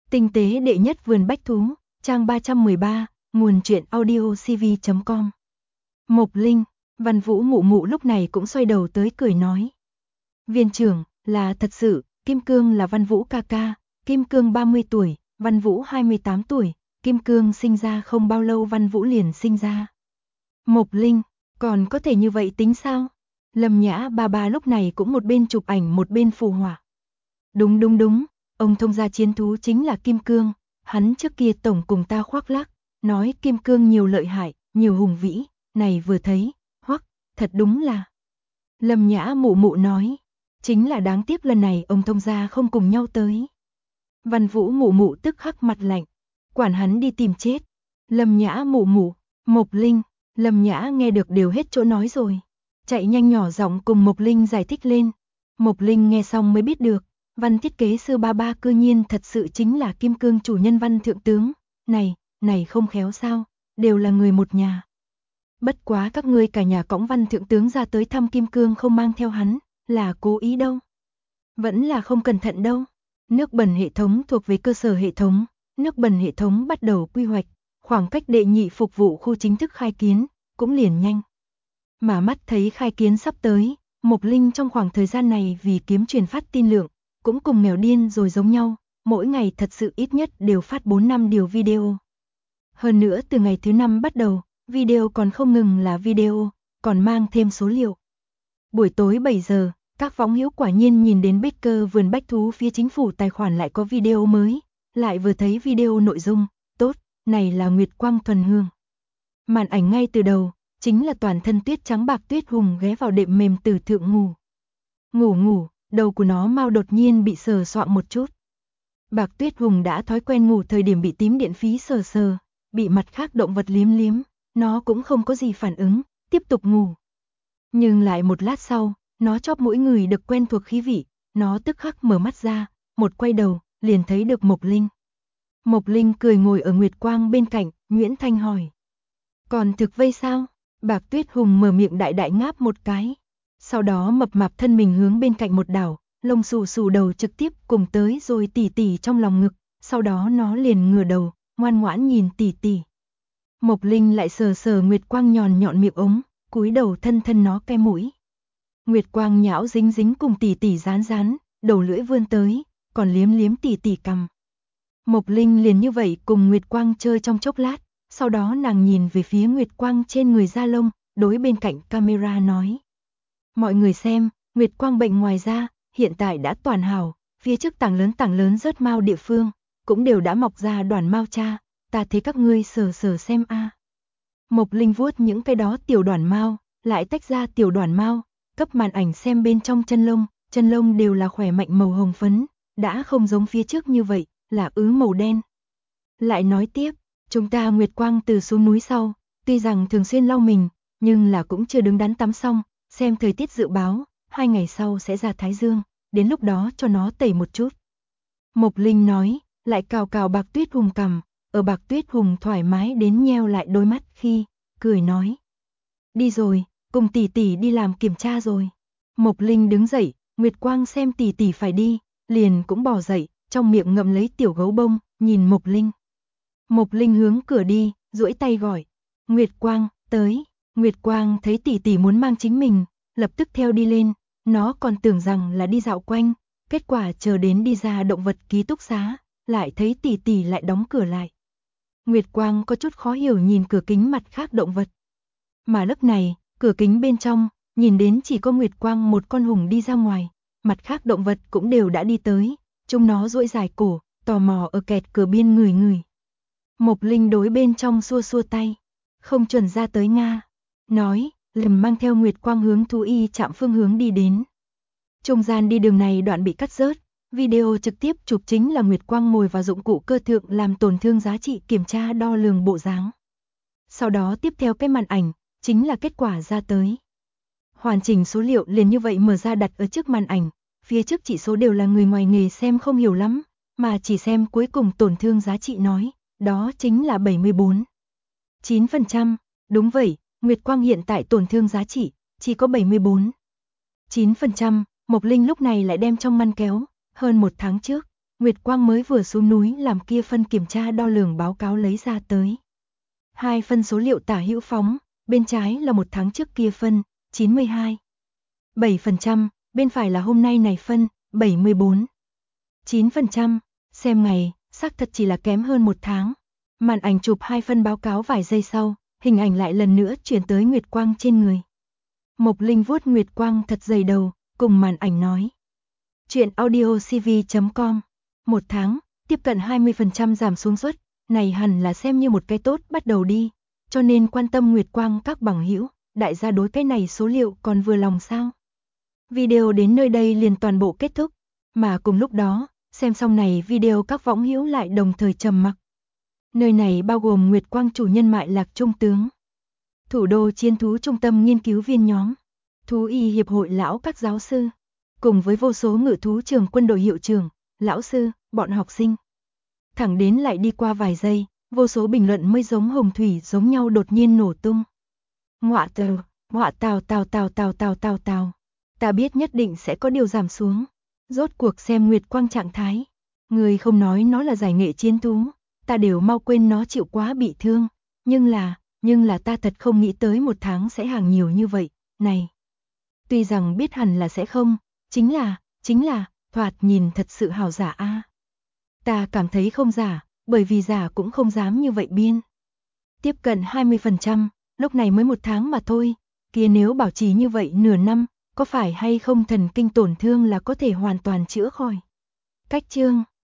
Tinh tế đệ nhất vườn bách thú, trang 313, nguồn truyện audio cv.com. Mộc Linh, Văn Vũ mụ mụ lúc này cũng xoay đầu tới cười nói. Viên trưởng, là thật sự, Kim Cương là Văn Vũ ca ca, Kim Cương 30 tuổi, Văn Vũ 28 tuổi, Kim Cương sinh ra không bao lâu Văn Vũ liền sinh ra. Mộc Linh, còn có thể như vậy tính sao? Lâm Nhã bà lúc này cũng một bên chụp ảnh một bên phù họa. Đúng, ông thông gia chiến thú chính là Kim Cương, hắn trước kia tổng cùng ta khoác lác, nói Kim Cương nhiều lợi hại, nhiều hùng vĩ, này vừa thấy, hoắc, thật đúng là. Lâm Nhã mụ mụ nói, chính là đáng tiếc lần này ông thông gia không cùng nhau tới. Văn Vũ mụ mụ tức khắc mặt lạnh, quản hắn đi tìm chết. Lâm Nhã mụ mụ, Mộc Linh, Lâm Nhã nghe được đều hết chỗ nói rồi, chạy nhanh nhỏ giọng cùng Mộc Linh giải thích lên. Mộc Linh nghe xong mới biết được, Văn thiết kế sư ba cư nhiên thật sự chính là Kim Cương chủ nhân Văn thượng tướng, này không khéo sao, đều là người một nhà. Bất quá các ngươi cả nhà cõng Văn thượng tướng ra tới thăm Kim Cương không mang theo hắn, là cố ý đâu. Vẫn là không cẩn thận đâu. Nước bẩn hệ thống thuộc về cơ sở hệ thống, nước bẩn hệ thống bắt đầu quy hoạch, khoảng cách đệ nhị phục vụ khu chính thức khai kiến, cũng liền nhanh. Mà mắt thấy khai kiến sắp tới, Mộc Linh trong khoảng thời gian này vì kiếm truyền phát tin lượng, cũng cùng mèo điên rồi giống nhau, mỗi ngày thật sự ít nhất đều phát 4-5 điều video. Hơn nữa từ ngày thứ 5 bắt đầu, video còn không ngừng là video, còn mang thêm số liệu. Buổi tối 7 giờ, các võng hữu quả nhiên nhìn đến Baker vườn bách thú phía chính phủ tài khoản lại có video mới, lại vừa thấy video nội dung, tốt, này là Nguyệt Quang thuần hương. Màn ảnh ngay từ đầu, chính là toàn thân tuyết trắng bạc Tuyết Hùng ghé vào đệm mềm tử thượng ngủ. Ngủ, đầu của nó mau đột nhiên bị sờ soạng một chút. Bạc Tuyết Hùng đã thói quen ngủ thời điểm bị tím điện phí sờ, bị mặt khác động vật liếm, nó cũng không có gì phản ứng, tiếp tục ngủ. Nhưng lại một lát sau, nó chóp mũi người được quen thuộc khí vị, nó tức khắc mở mắt ra, một quay đầu, liền thấy được Mộc Linh. Mộc Linh cười ngồi ở Nguyệt Quang bên cạnh, Nguyễn Thanh hỏi. Còn thực vây sao? Bạc Tuyết Hùng mở miệng đại ngáp một cái. Sau đó mập mạp thân mình hướng bên cạnh một đảo, lông xù đầu trực tiếp cùng tới rồi tỉ trong lòng ngực, sau đó nó liền ngửa đầu, ngoan ngoãn nhìn tỉ. Mộc Linh lại sờ Nguyệt Quang nhọn miệng ống, cúi đầu thân nó ke mũi. Nguyệt Quang nhão dính cùng tỉ dán, đầu lưỡi vươn tới, còn liếm tỉ cằm. Mộc Linh liền như vậy cùng Nguyệt Quang chơi trong chốc lát, sau đó nàng nhìn về phía Nguyệt Quang trên người da lông, đối bên cạnh camera nói. Mọi người xem, Nguyệt Quang bệnh ngoài da, hiện tại đã toàn hảo, phía trước tảng lớn rớt mao địa phương, cũng đều đã mọc ra đoàn mao cha, ta thấy các ngươi sờ xem a. Mộc Linh vuốt những cái đó tiểu đoàn mao, lại tách ra tiểu đoàn mao, cấp màn ảnh xem bên trong chân lông đều là khỏe mạnh màu hồng phấn, đã không giống phía trước như vậy, là màu đen. Lại nói tiếp, chúng ta Nguyệt Quang từ xuống núi sau, tuy rằng thường xuyên lau mình, nhưng là cũng chưa đứng đắn tắm xong, xem thời tiết dự báo, 2 ngày sau sẽ ra Thái Dương, đến lúc đó cho nó tẩy một chút. Mộc Linh nói, lại cào Bạc Tuyết Hùng cằm, ở Bạc Tuyết Hùng thoải mái đến nheo lại đôi mắt khi, cười nói. Đi rồi, cùng tỷ đi làm kiểm tra rồi. Mộc Linh đứng dậy, Nguyệt Quang xem tỷ phải đi, liền cũng bò dậy, trong miệng ngậm lấy tiểu gấu bông, nhìn Mộc Linh. Mộc Linh hướng cửa đi, duỗi tay gọi. Nguyệt Quang, tới. Nguyệt Quang thấy tỷ muốn mang chính mình, lập tức theo đi lên, nó còn tưởng rằng là đi dạo quanh, kết quả chờ đến đi ra động vật ký túc xá, lại thấy tỷ lại đóng cửa lại. Nguyệt Quang có chút khó hiểu nhìn cửa kính mặt khác động vật. Mà lúc này, cửa kính bên trong, nhìn đến chỉ có Nguyệt Quang một con hùng đi ra ngoài, mặt khác động vật cũng đều đã đi tới, chúng nó duỗi dài cổ, tò mò ở kẹt cửa biên người. Mộc Linh đối bên trong xua tay, không chuẩn ra tới Nga, nói, liền mang theo Nguyệt Quang hướng thú y trạm phương hướng đi đến. Trung gian đi đường này đoạn bị cắt rớt, video trực tiếp chụp chính là Nguyệt Quang ngồi vào dụng cụ cơ thượng làm tổn thương giá trị kiểm tra đo lường bộ dáng. Sau đó tiếp theo cái màn ảnh, chính là kết quả ra tới. Hoàn chỉnh số liệu liền như vậy mở ra đặt ở trước màn ảnh, phía trước chỉ số đều là người ngoài nghề xem không hiểu lắm, mà chỉ xem cuối cùng tổn thương giá trị nói, đó chính là 74,9%, đúng vậy, Nguyệt Quang hiện tại tổn thương giá trị, chỉ có 74,9%, Mộc Linh lúc này lại đem trong ngăn kéo, hơn 1 tháng trước, Nguyệt Quang mới vừa xuống núi làm kia phân kiểm tra đo lường báo cáo lấy ra tới. 2 phân số liệu tả hữu phóng, bên trái là một tháng trước kia phân, 92,7%, bên phải là hôm nay này phân, 74,9%, xem ngày, xác thật chỉ là kém hơn một tháng. Màn ảnh chụp 2 phân báo cáo vài giây sau, hình ảnh lại lần nữa chuyển tới Nguyệt Quang trên người. Mộc Linh vuốt Nguyệt Quang thật dày đầu, cùng màn ảnh nói. Chuyện audiocv.com, một tháng, tiếp cận 20% giảm xuống suất, này hẳn là xem như một cái tốt bắt đầu đi, cho nên quan tâm Nguyệt Quang các bằng hữu, đại gia đối cái này số liệu còn vừa lòng sao. Video đến nơi đây liền toàn bộ kết thúc, mà cùng lúc đó, xem xong này video các võng hữu lại đồng thời trầm mặc. Nơi này bao gồm Nguyệt Quang chủ nhân Mại Lạc Trung tướng, Thủ đô Chiến thú Trung tâm nghiên cứu viên nhóm, Thú y hiệp hội lão các giáo sư, cùng với vô số ngự thú trường quân đội hiệu trưởng, lão sư, bọn học sinh. Thẳng đến lại đi qua vài giây, vô số bình luận mới giống hồng thủy giống nhau đột nhiên nổ tung. Ngọa tào. Ta biết nhất định sẽ có điều giảm xuống. Rốt cuộc xem Nguyệt Quang trạng thái. Người không nói nó là giải nghệ chiến thú, ta đều mau quên nó chịu quá bị thương. Nhưng là ta thật không nghĩ tới một tháng sẽ hàng nhiều như vậy, này. Tuy rằng biết hẳn là sẽ không, chính là, thoạt nhìn thật sự hào giả a. Ta cảm thấy không giả, bởi vì giả cũng không dám như vậy biên. Tiếp cận 20%, lúc này mới một tháng mà thôi, kia nếu bảo trì như vậy nửa năm, có phải hay không thần kinh tổn thương là có thể hoàn toàn chữa khỏi. Cách chương